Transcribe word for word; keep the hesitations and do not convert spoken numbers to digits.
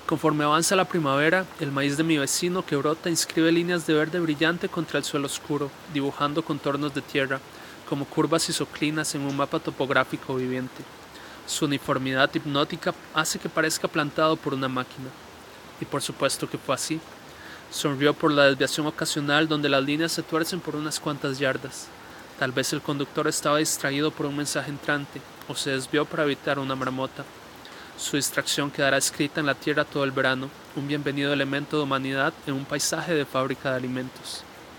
Conforme avanza la primavera, el maíz de mi vecino que brota inscribe líneas de verde brillante contra el suelo oscuro, dibujando contornos de tierra, como curvas isoclinas en un mapa topográfico viviente. Su uniformidad hipnótica hace que parezca plantado por una máquina. Y por supuesto que fue así. Sonrió por la desviación ocasional donde las líneas se tuercen por unas cuantas yardas. Tal vez el conductor estaba distraído por un mensaje entrante, o se desvió para evitar una marmota. Su distracción quedará escrita en la tierra todo el verano, un bienvenido elemento de humanidad en un paisaje de fábrica de alimentos.